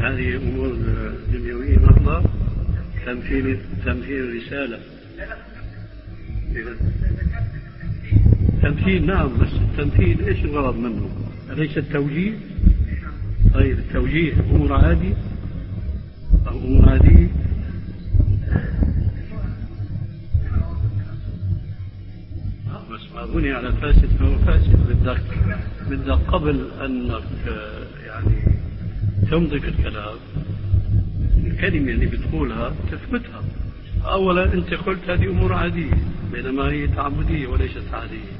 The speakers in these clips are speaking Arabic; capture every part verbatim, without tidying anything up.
هذه أمور دنيوية محضة. تمثيل تمثيل رسالة. تمثيل نعم، بس التمثيل إيش الغرض منه؟ أليس التوجيه؟ طيب التوجيه أمور عادي أو أمور عادية؟ بس ما بني على فاسد فهو فاسد. بدك بدك قبل أنك يعني تمضك الكلام الكلمة اللي بتقولها تثبتها. أولا أنت قلت هذه أمور عادية بينما هي تعبدية وليست عادية.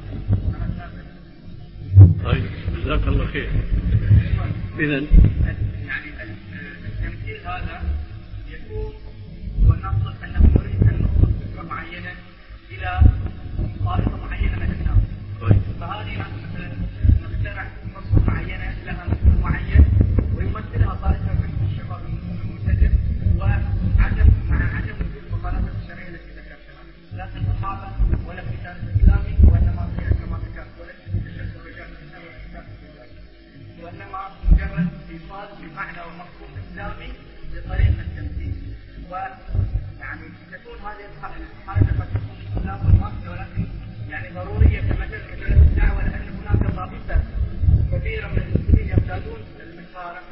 طيب جزاك الله خير. إذن يعني التمثيل هذا يكون ونفرض أنه يريد أن نوصل فكرة معينة إلى طائفة معينة من الناس. طيب. فهذه مثلا نخترع نص معينة لها مفهوم معين ويمثلها طائفة من الشباب الملتزم وعدم مع عدم وجود مخالفة الشرعية التي ذكرتها، لا في الصحابة ولا في التاريخ الإسلامي وإنما في كما ذكرت ولا في تشبه الرجال الإسلامي والكتاب الإسلامي، وإنما مجرد إيصال بمعنى ومفهوم إسلامي بطريقة التمثيل. ويعني تكون هذه الحركة قد تكون خلاف الواقع ولكن يعني ضرورية في مجال مجال الدعوة، لأن هناك طائفة كثيرة من المسلمين يرتادون المسار،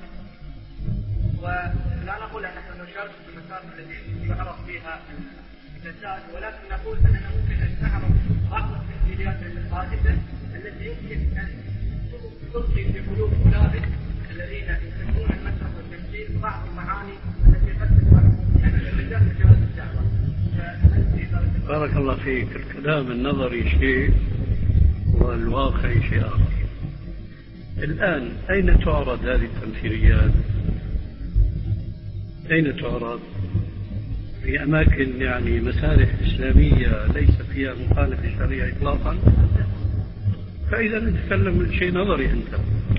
ولا نقول أن نحن نشارك في المسار التي يعرف فيها الفساد، ولكن نقول أننا ممكن أن نعرف بعض التمثيليات الحادثة التي يمكن أن تلقي في قلوب أولئك الذين يحبون المسرح والتمثيل بعض المعاني التي قد تكون يعني في مجال مجال الدعوة. بارك الله فيك. الكلام النظري شيء والواقع شيء آخر. الآن أين تعرض هذه التمثيليات؟ أين تعرض؟ في أماكن يعني مسارح إسلامية ليس فيها مخالفة شرعية إطلاقا. فإذا نتكلم شيء نظري أنت.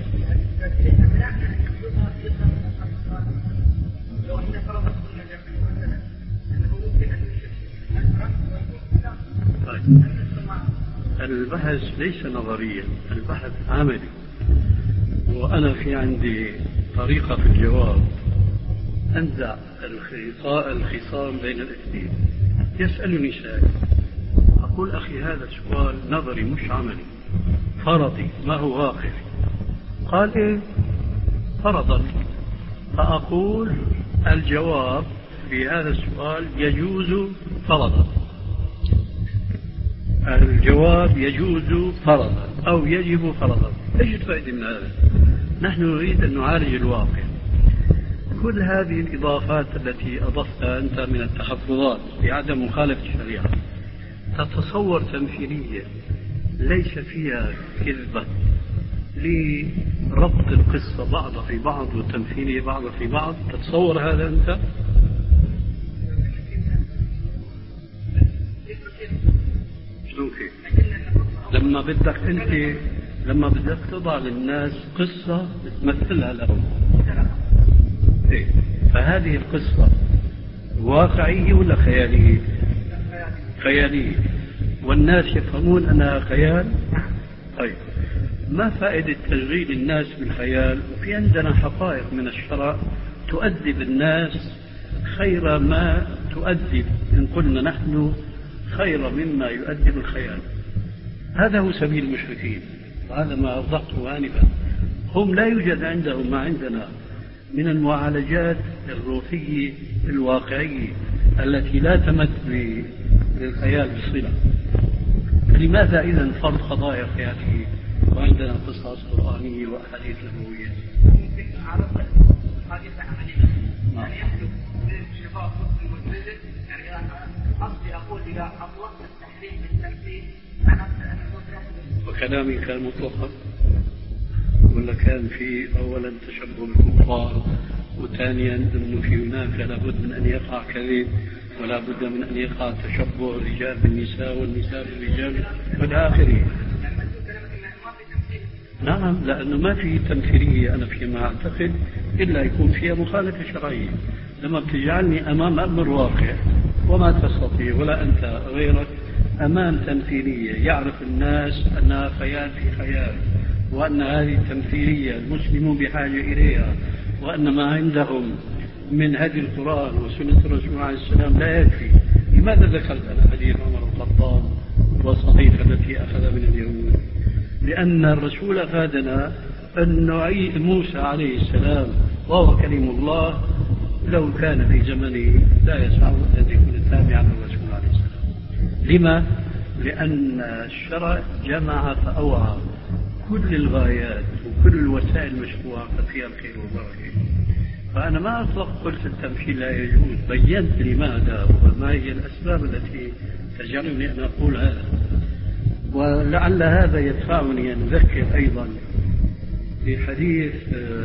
طيب. البحث ليس نظريا، البحث عملي. وأنا في عندي طريقة في الجواب أنزع الخصام بين الاثنين. يسألني سائل أقول أخي هذا سؤال نظري مش عملي فرضي ما هو واقعي. قال إيه؟ فرضا. فأقول الجواب في هذا السؤال يجوز فرضا. الجواب يجوز فرضا أو يجب فرضا. إيش الفائدة من هذا؟ نحن نريد أن نعالج الواقع. كل هذه الإضافات التي أضفتها أنت من التحفظات بعدم مخالفة الشريعة تتصور تمثيلية ليس فيها كذبة لربط القصة بعضها في بعض والتمثيلية بعضها في بعض. تتصور هذا أنت؟ شلون كيف؟ لما بدك أنت لما بدك تضع للناس قصة بتمثلها لهم إيه؟ فهذه القصة واقعية ولا خيالية؟ خيالية. والناس يفهمون أنها خيال. طيب ما فائدة تشغيل الناس بالخيال وفي عندنا حقائق من الشرع تؤدب الناس خير ما تؤدب إن قلنا نحن خير مما يؤدب الخيال. هذا هو سبيل المشركين وهذا ما أوضحته آنفا. هم لا يوجد عندهم ما عندنا من المعالجات الروحية الواقعية التي لا تمت للخيال بصلة. لماذا إذن فرض قضايا خيالية وعندنا قصص قرآنية وأحاديث نبوية؟ ممكن أعرض حديث عملية يعني يحدث للشباب الملتزم. يعني أنا قصدي أقول إذا أطلقت التحريم بالتمثيل معناته أن وكلامي كان مطلقا ولا كان في أولا تشبه بالكفار وثانيا أنه في هناك لابد من أن يقع كذب ولا بد من أن يقع تشبه الرجال بالنساء والنساء بالرجال والآخرين. نعم لأنه ما في تمثيلية أنا فيما أعتقد إلا يكون فيها مخالفة شرعية. لما بتجعلني أمام أمر واقع وما تستطيع ولا أنت غيرك أمام تمثيلية يعرف الناس أنها خيال في خيال وأن هذه التمثيلية المسلمون بحاجة إليها وأن ما عندهم من هدي القرآن وسنة الرسول عليه السلام لا يكفي، لماذا ذكرت أنا حديث عمر بن الخطاب والصحيفة التي أخذ من اليهود؟ لأن الرسول أفادنا أن موسى عليه السلام وهو كلم الله لو كان في زمنه لا يسعه أن يكون تابعا للرسول عليه السلام. لما؟ لأن الشرع جمع فأوعى كل الغايات وكل الوسائل المشروعة فيها الخير والبركة. فأنا ما أطلق قلت التمثيل لا يجوز، بينت لماذا وما هي الأسباب التي تجعلني أن أقول هذا. ولعل هذا يدفعني أن أذكر أيضا بحديث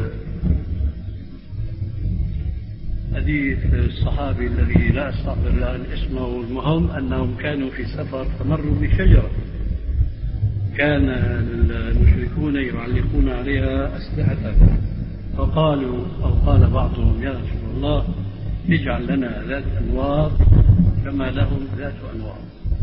حديث الصحابي الذي لا أستحضر الآن اسمه، المهم أنهم كانوا في سفر فمروا بشجرة كان المشركون يعلقون عليها أسلحتهم، فقالوا أو قال بعضهم يا رسول الله اجعل لنا ذات أنواط كما لهم ذات أنواط.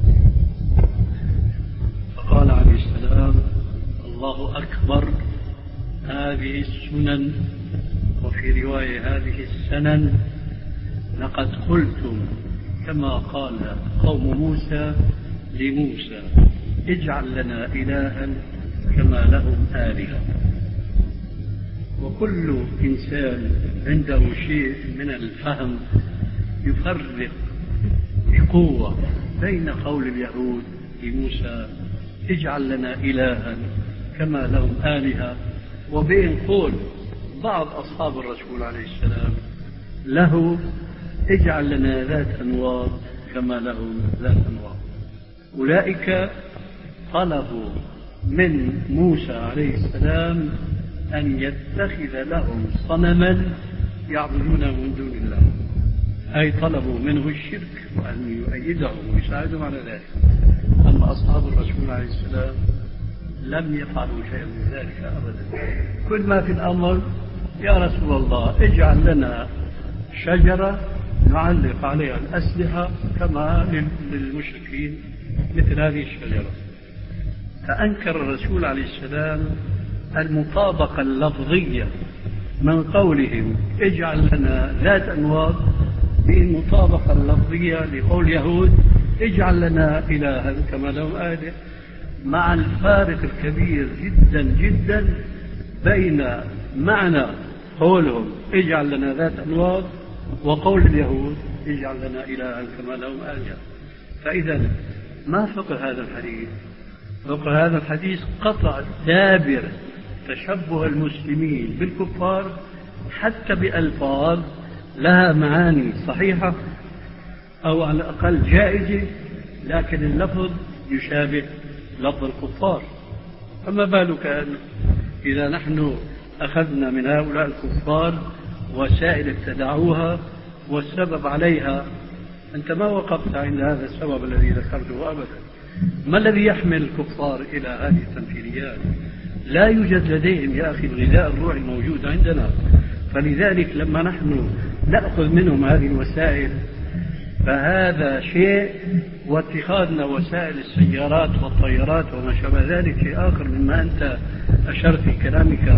فقال عليه السلام الله أكبر، هذه السنن وفي رواية هذه السنن لقد قلتم كما قال قوم موسى لموسى اجعل لنا إلها كما لهم آلهة. وكل إنسان عنده شيء من الفهم يفرق بقوة بين قول اليهود لموسى اجعل لنا إلها كما لهم آلهة وبين قول بعض أصحاب الرسول عليه السلام له اجعل لنا ذات أنواط كما لهم ذات أنواط. أولئك طلبوا من موسى عليه السلام أن يتخذ لهم صنما يعبدونه من دون الله، أي طلبوا منه الشرك وأن يؤيدهم ويساعدهم على ذلك. أما أصحاب الرسول عليه السلام لم يفعلوا شيئا من ذلك أبدا. كل ما في الأمر يا رسول الله اجعل لنا شجرة نعلق عليها الأسلحة كما للمشركين مثل هذه الشجرة. فأنكر الرسول عليه السلام المطابقة اللفظية من قولهم اجعل لنا ذات أنواط بالمطابقة اللفظية لقول يهود اجعل لنا إلها كما لهم آلهة، مع الفارق الكبير جدا جدا بين معنى قولهم اجعل لنا ذات أنواط وقول اليهود اجعل لنا إلها كما لهم آلهة. فإذا ما فقه هذا الحديث؟ فقه هذا الحديث قطع دابر تشبه المسلمين بالكفار حتى بألفاظ لها معاني صحيحة أو على الأقل جائزة، لكن اللفظ يشابه لفظ الكفار. فما بالك إذا نحن أخذنا من هؤلاء الكفار وسائل ابتدعوها والسبب عليها؟ أنت ما وقفت عند هذا السبب الذي ذكرته أبدا. ما الذي يحمل الكفار إلى هذه التمثيليات؟ لا يوجد لديهم يا أخي الغذاء الروحي موجود عندنا. فلذلك لما نحن نأخذ منهم هذه الوسائل فهذا شيء، واتخاذنا وسائل السيارات والطيارات وما شابه ذلك شيء آخر مما أنت أشرت في كلامك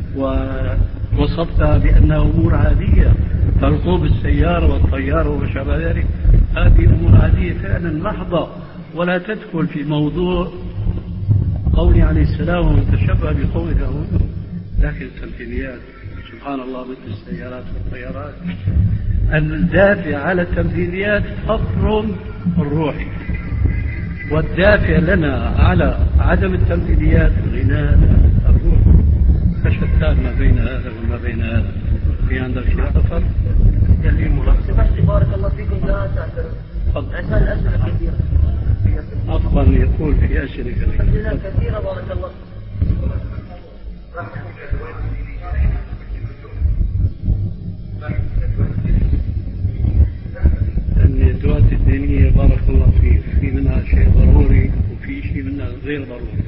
ووصفتها بأنها أمور عادية. فركوب السيارة والطيارة وما شابه ذلك هذه أمور عادية فعلا محضة، ولا تدخل في موضوع قولي عليه السلام ومن تشبه بقوم اليهود. لكن التمثيليات سبحان الله مثل السيارات والطيارات، الدافع على التمثيليات فقر الروحي، والدافع لنا على عدم التمثيليات غناء الروح. فشتان ما بين هذا وما بين هذا. في عندك شيء آخر؟ دليل ملخص. بارك الله فيكم. لا تعترض. عشان الأسئلة كثيرة. أفضل يقول في أسئلة كثيرة. كثيرة بارك الله. الندوات الدينية بارك الله فيه في منها شيء ضروري وفي شيء منها غير ضروري.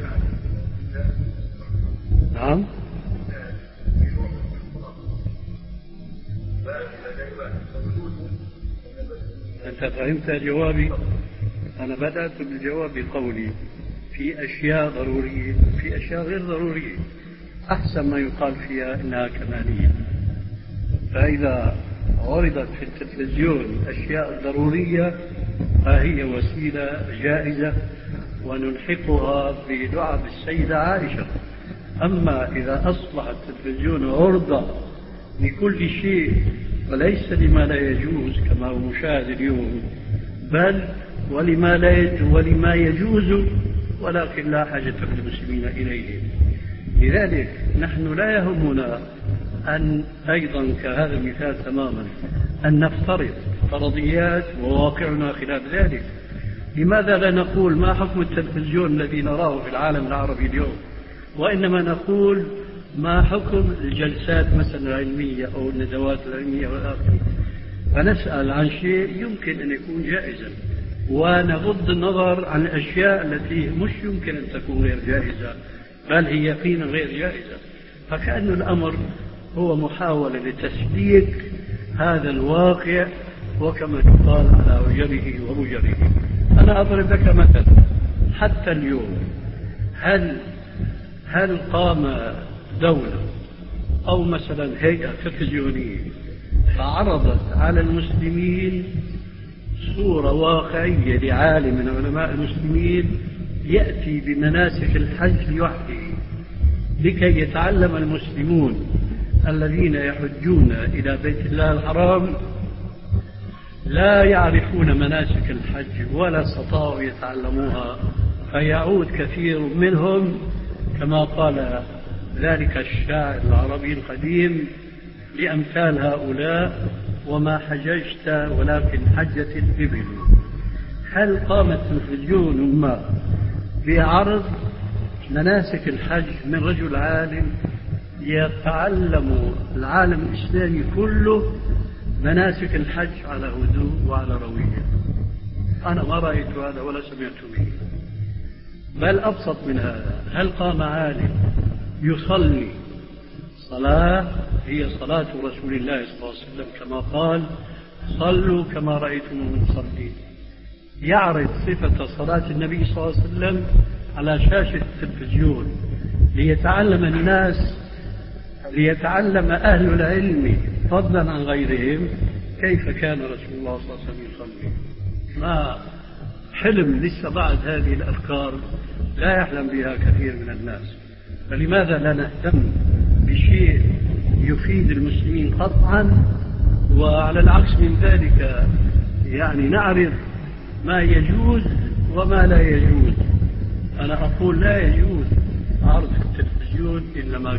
نعم. أنت فهمت جوابي؟ أنا بدأت بالجواب بقولي في أشياء ضرورية وفي أشياء غير ضرورية، أحسن ما يقال فيها إنها كمالية. فإذا عرضت في التلفزيون أشياء ضرورية فهي وسيلة جائزة ونلحقها بدعاء السيدة عائشة. أما إذا أصبح التلفزيون عرضة لكل شيء وليس لما لا يجوز كما هو مشاهد اليوم، بل ولما لا يجوز ولما يجوز ولكن لا حاجة للمسلمين إليه. لذلك نحن لا يهمنا أن أيضا كهذا المثال تماما أن نفترض فرضيات وواقعنا خلاف ذلك. لماذا لا نقول ما حكم التلفزيون الذي نراه في العالم العربي اليوم، وإنما نقول ما حكم الجلسات مثلا العلمية أو الندوات العلمية والآخر، فنسأل عن شيء يمكن أن يكون جائزا ونغض النظر عن الأشياء التي مش يمكن أن تكون غير جائزة بل هي يقينا غير جائزة. فكأن الأمر هو محاولة لتسليك هذا الواقع وكما يقال على وجره ومجره. أنا أضرب لك مثلا حتى اليوم، هل هل قام دولة أو مثلا هيئة تلفزيونية فعرضت على المسلمين صورة واقعية لعالم من علماء المسلمين يأتي بمناسك الحج لوحده لكي يتعلم المسلمون الذين يحجون إلى بيت الله الحرام لا يعرفون مناسك الحج ولا استطاعوا يتعلموها، فيعود كثير منهم كما قال ذلك الشاعر العربي القديم لأمثال هؤلاء: وما حججت ولكن حجت الإبل. هل قام التلفزيون ما بعرض مناسك الحج من رجل عالم يتعلم العالم الإسلامي كله مناسك الحج على هدوء وعلى روية؟ أنا ما رأيت هذا ولا سمعت به. بل أبسط من هذا، هل قام عالم يصلي صلاة هي صلاة رسول الله صلى الله عليه وسلم كما قال: صلوا كما رأيتم يصلي، يعرض صفة صلاة النبي صلى الله عليه وسلم على شاشة التلفزيون ليتعلم الناس، ليتعلم أهل العلم فضلا عن غيرهم كيف كان رسول الله صلى الله عليه وسلم يصلي؟ ما حلم لسه بعد هذه الأفكار لا يحلم بها كثير من الناس. فلماذا لا نهتم بشيء يفيد المسلمين قطعا، وعلى العكس من ذلك يعني نعرف ما يجوز وما لا يجوز؟ أنا أقول لا يجوز عرض التلفزيون إلا ما